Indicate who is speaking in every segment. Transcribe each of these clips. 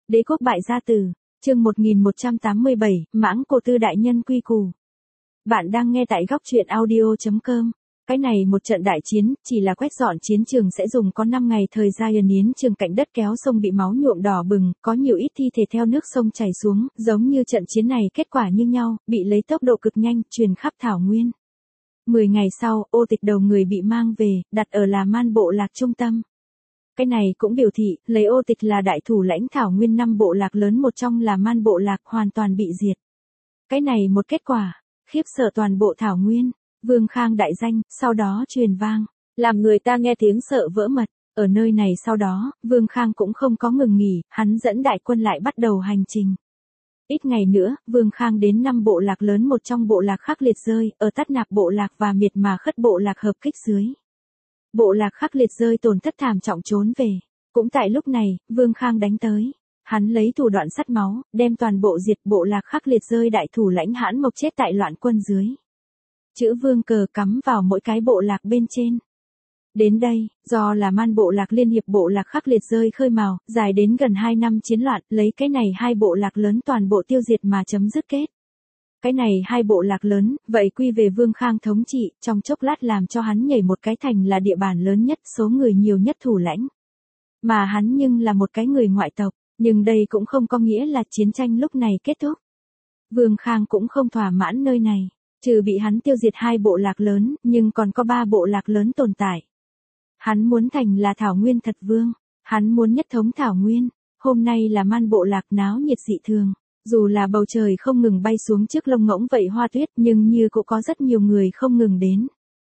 Speaker 1: Đế quốc bại gia tử, chương 1187, Mãng Cổ Tư đại nhân quy củ. Bạn đang nghe tại góc truyện audio.com. Cái này một trận đại chiến, chỉ là quét dọn chiến trường sẽ dùng có 5 ngày thời gian. Yến trường cạnh đất kéo sông bị máu nhuộm đỏ bừng, có nhiều ít thi thể theo nước sông chảy xuống, giống như trận chiến này kết quả như nhau, bị lấy tốc độ cực nhanh, truyền khắp thảo nguyên. 10 ngày sau, ô tịch đầu người bị mang về, đặt ở là Man bộ lạc trung tâm. Cái này cũng biểu thị, lấy ô tịch là đại thủ lãnh thảo nguyên 5 bộ lạc lớn một trong là Man bộ lạc hoàn toàn bị diệt. Cái này một kết quả, khiếp sợ toàn bộ thảo nguyên. Vương Khang đại danh, sau đó truyền vang, làm người ta nghe tiếng sợ vỡ mật. Ở nơi này sau đó, Vương Khang cũng không có ngừng nghỉ, hắn dẫn đại quân lại bắt đầu hành trình. Ít ngày nữa, Vương Khang đến 5 bộ lạc lớn một trong bộ lạc Khắc Liệt rơi, ở Tát Nạp bộ lạc và Miệt Mà Khất bộ lạc hợp kích dưới. Bộ lạc Khắc Liệt rơi tổn thất thảm trọng trốn về. Cũng tại lúc này, Vương Khang đánh tới. Hắn lấy thủ đoạn sắt máu, đem toàn bộ diệt bộ lạc Khắc Liệt rơi đại thủ lãnh Hãn Mộc chết tại loạn quân dưới. Chữ vương cờ cắm vào mỗi cái bộ lạc bên trên. Đến đây, do là Man bộ lạc liên hiệp bộ lạc Khắc Liệt rơi khơi mào, dài đến gần 2 năm chiến loạn, lấy cái này hai bộ lạc lớn toàn bộ tiêu diệt mà chấm dứt kết. Cái này hai bộ lạc lớn, vậy quy về Vương Khang thống trị, trong chốc lát làm cho hắn nhảy một cái thành là địa bàn lớn nhất, số người nhiều nhất thủ lãnh. Mà hắn nhưng là một cái người ngoại tộc, nhưng đây cũng không có nghĩa là chiến tranh lúc này kết thúc. Vương Khang cũng không thỏa mãn nơi này. Trừ bị hắn tiêu diệt 2 bộ lạc lớn, nhưng còn có 3 bộ lạc lớn tồn tại. Hắn muốn thành là Thảo Nguyên thật vương, hắn muốn nhất thống Thảo Nguyên. Hôm nay là Man bộ lạc náo nhiệt dị thường, dù là bầu trời không ngừng bay xuống trước lông ngỗng vậy hoa tuyết, nhưng như cũng có rất nhiều người không ngừng đến.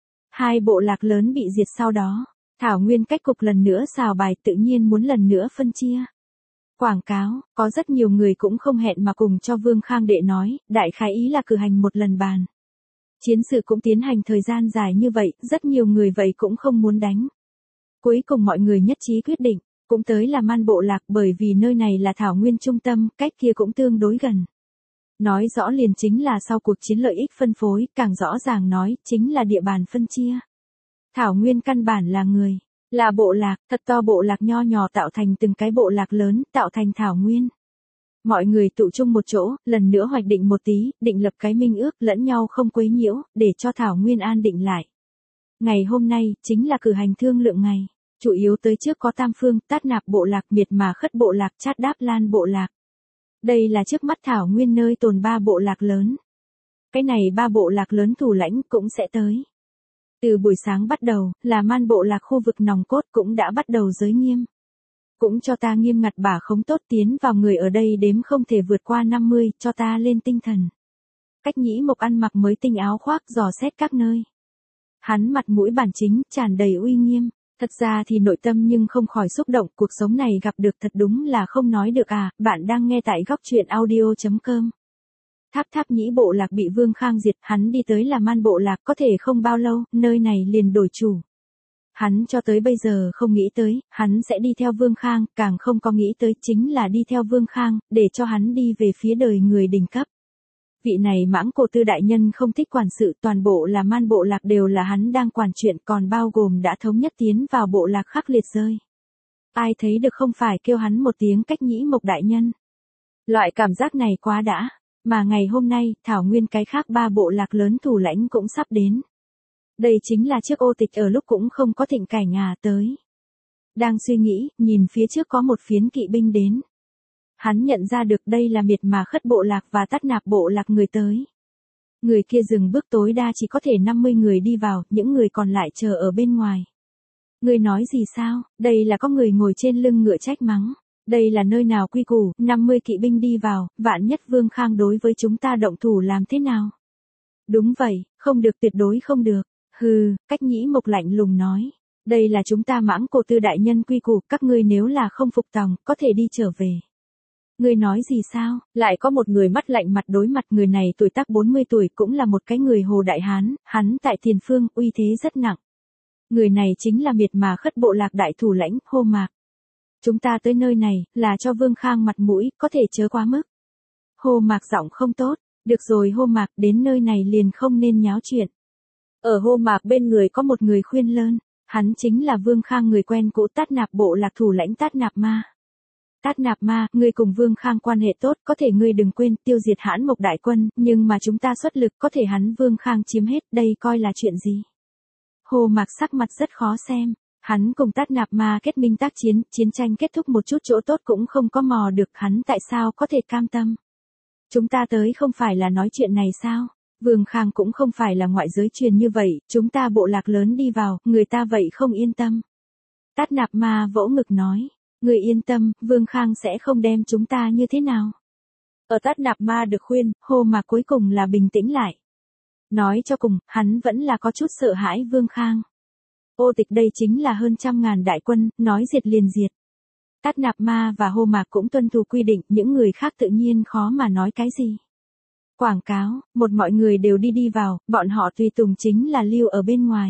Speaker 1: 2 bộ lạc lớn bị diệt sau đó, Thảo Nguyên cách cục lần nữa xào bài, tự nhiên muốn lần nữa phân chia. Quảng cáo, có rất nhiều người cũng không hẹn mà cùng cho Vương Khang đệ nói, đại khái ý là cử hành một lần bàn. Chiến sự cũng tiến hành thời gian dài như vậy, rất nhiều người vậy cũng không muốn đánh. Cuối cùng mọi người nhất trí quyết định, cũng tới là Man bộ lạc, bởi vì nơi này là Thảo Nguyên trung tâm, cách kia cũng tương đối gần. Nói rõ liền chính là sau cuộc chiến lợi ích phân phối, càng rõ ràng nói, chính là địa bàn phân chia. Thảo Nguyên căn bản là người, là bộ lạc, thật to bộ lạc nho nhỏ tạo thành từng cái bộ lạc lớn, tạo thành Thảo Nguyên. Mọi người tụ chung một chỗ, lần nữa hoạch định một tí, định lập cái minh ước, lẫn nhau không quấy nhiễu, để cho Thảo Nguyên an định lại. Ngày hôm nay, chính là cử hành thương lượng ngày. Chủ yếu tới trước có Tam Phương, Tát Nạp bộ lạc, Miệt Mà Khất bộ lạc, Chát Đáp Lan bộ lạc. Đây là trước mắt Thảo Nguyên nơi tồn 3 bộ lạc lớn. Cái này 3 bộ lạc lớn thủ lãnh cũng sẽ tới. Từ buổi sáng bắt đầu, là Man bộ lạc khu vực nòng cốt cũng đã bắt đầu giới nghiêm. Cũng cho ta nghiêm ngặt bả khống tốt, tiến vào người ở đây đếm không thể vượt qua 50, cho ta lên tinh thần. Cách Nhĩ Mộc ăn mặc mới tinh áo khoác dò xét các nơi. Hắn mặt mũi bản chính, tràn đầy uy nghiêm. Thật ra thì nội tâm nhưng không khỏi xúc động, cuộc sống này gặp được thật đúng là không nói được à. Bạn đang nghe tại góc truyện audio.com. Tháp Nhĩ bộ lạc bị Vương Khang diệt, hắn đi tới là Man bộ lạc, có thể không bao lâu, nơi này liền đổi chủ. Hắn cho tới bây giờ không nghĩ tới, hắn sẽ đi theo Vương Khang, càng không có nghĩ tới chính là đi theo Vương Khang, để cho hắn đi về phía đời người đỉnh cấp. Vị này Mãng Cổ Tư đại nhân không thích quản sự, toàn bộ là Man bộ lạc đều là hắn đang quản chuyện, còn bao gồm đã thống nhất tiến vào bộ lạc Khắc Liệt rơi. Ai thấy được không phải kêu hắn một tiếng Cách Nhĩ Mộc đại nhân. Loại cảm giác này quá đã, mà ngày hôm nay, Thảo Nguyên cái khác 3 bộ lạc lớn thủ lãnh cũng sắp đến. Đây chính là chiếc ô tịch ở lúc cũng không có thịnh cảnh tới. Đang suy nghĩ, nhìn phía trước có một phiến kỵ binh đến. Hắn nhận ra được đây là Miệt Mà Khất bộ lạc và Tát Nạp bộ lạc người tới. Người kia dừng bước tối đa chỉ có thể 50 người đi vào, những người còn lại chờ ở bên ngoài. Người nói gì sao, đây là có người ngồi trên lưng ngựa trách mắng. Đây là nơi nào quy củ, 50 kỵ binh đi vào, vạn nhất Vương Khang đối với chúng ta động thủ làm thế nào? Đúng vậy, không được, tuyệt đối không được. Hừ, Cách Nhĩ Mộc lạnh lùng nói. Đây là chúng ta Mãng Cổ Tư đại nhân quy củ, các ngươi nếu là không phục tòng, có thể đi trở về. Ngươi nói gì sao? Lại có một người mắt lạnh mặt đối mặt, người này tuổi tác 40 tuổi, cũng là một cái người Hồ Đại Hán, hắn tại Tiền Phương, uy thế rất nặng. Người này chính là Miệt Mà Khất bộ lạc đại thủ lãnh, Hô Mạc. Chúng ta tới nơi này, là cho Vương Khang mặt mũi, có thể chớ quá mức. Hô Mạc giọng không tốt, được rồi Hô Mạc, đến nơi này liền không nên nháo chuyện. Ở Hô Mạc bên người có một người khuyên lơn, hắn chính là Vương Khang người quen cũ Tát Nạp bộ lạc thủ lãnh Tát Nạp Ma. Tát Nạp Ma, ngươi cùng Vương Khang quan hệ tốt, có thể ngươi đừng quên tiêu diệt Hãn Mộc đại quân, nhưng mà chúng ta xuất lực có thể hắn Vương Khang chiếm hết, đây coi là chuyện gì? Hồ Mạc sắc mặt rất khó xem, hắn cùng Tát Nạp Ma kết minh tác chiến, chiến tranh kết thúc một chút chỗ tốt cũng không có mò được, hắn tại sao có thể cam tâm? Chúng ta tới không phải là nói chuyện này sao? Vương Khang cũng không phải là ngoại giới truyền như vậy, chúng ta bộ lạc lớn đi vào, người ta vậy không yên tâm. Tát Nạp Ma vỗ ngực nói, người yên tâm, Vương Khang sẽ không đem chúng ta như thế nào. Ở Tát Nạp Ma được khuyên, Hồ Mạc cuối cùng là bình tĩnh lại. Nói cho cùng, hắn vẫn là có chút sợ hãi Vương Khang. Ô Tịch đây chính là hơn 100.000 đại quân, nói diệt liền diệt. Tát Nạp Ma và Hồ Mạc cũng tuân thủ quy định, những người khác tự nhiên khó mà nói cái gì. Quảng cáo, một mọi người đều đi vào, bọn họ tùy tùng chính là lưu ở bên ngoài.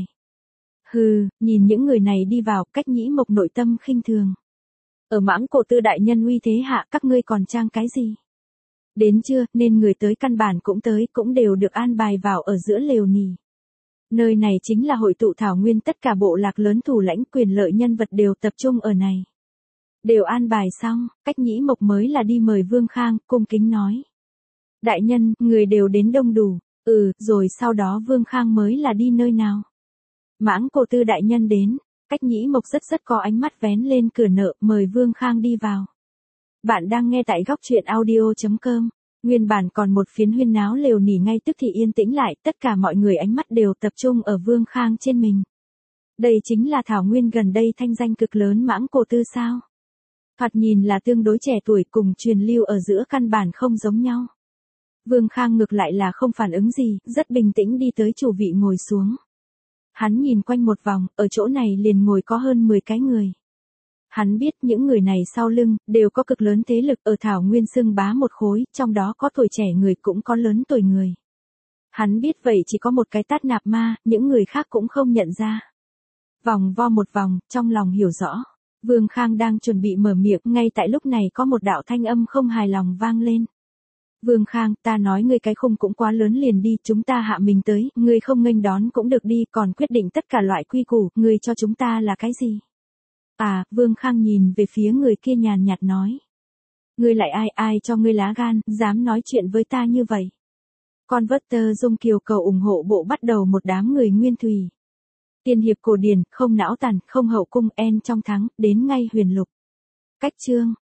Speaker 1: Hừ, nhìn những người này đi vào, Cách Nhĩ Mộc nội tâm khinh thường. Ở Mãng Cổ Tư đại nhân uy thế hạ, các ngươi còn trang cái gì? Đến chưa, nên người tới căn bản cũng tới, cũng đều được an bài vào ở giữa lều nì. Nơi này chính là hội tụ thảo nguyên, tất cả bộ lạc lớn thủ lãnh quyền lợi nhân vật đều tập trung ở này. Đều an bài xong, Cách Nhĩ Mộc mới là đi mời Vương Khang, cung kính nói. Đại nhân, người đều đến đông đủ, rồi sau đó Vương Khang mới là đi nơi nào? Mãng Cổ Tư đại nhân đến, Cách Nhĩ Mộc rất có ánh mắt vén lên cửa nợ, mời Vương Khang đi vào. Bạn đang nghe tại góc truyện audio.com. Nguyên bản còn một phiến huyên náo lều nỉ ngay tức thì yên tĩnh lại, tất cả mọi người ánh mắt đều tập trung ở Vương Khang trên mình. Đây chính là thảo nguyên gần đây thanh danh cực lớn Mãng Cổ Tư sao? Thoạt nhìn là tương đối trẻ tuổi, cùng truyền lưu ở giữa căn bản không giống nhau. Vương Khang ngược lại là không phản ứng gì, rất bình tĩnh đi tới chủ vị ngồi xuống. Hắn nhìn quanh một vòng, ở chỗ này liền ngồi có hơn 10 cái người. Hắn biết những người này sau lưng, đều có cực lớn thế lực ở thảo nguyên xưng bá một khối, trong đó có tuổi trẻ người cũng có lớn tuổi người. Hắn biết vậy chỉ có một cái Tát Nạp Ma, những người khác cũng không nhận ra. Vòng vo một vòng, trong lòng hiểu rõ. Vương Khang đang chuẩn bị mở miệng, ngay tại lúc này có một đạo thanh âm không hài lòng vang lên. Vương Khang, ta nói ngươi cái khung cũng quá lớn liền đi, chúng ta hạ mình tới, ngươi không nghênh đón cũng được đi, còn quyết định tất cả loại quy củ, ngươi cho chúng ta là cái gì? Vương Khang nhìn về phía người kia nhàn nhạt nói. Ngươi lại ai cho ngươi lá gan, dám nói chuyện với ta như vậy? Converter Dung Kiều cầu ủng hộ bộ bắt đầu một đám người nguyên thủy. Tiên hiệp cổ điển, không não tàn, không hậu cung, en trong thắng, đến ngay huyền lục. Cách chương.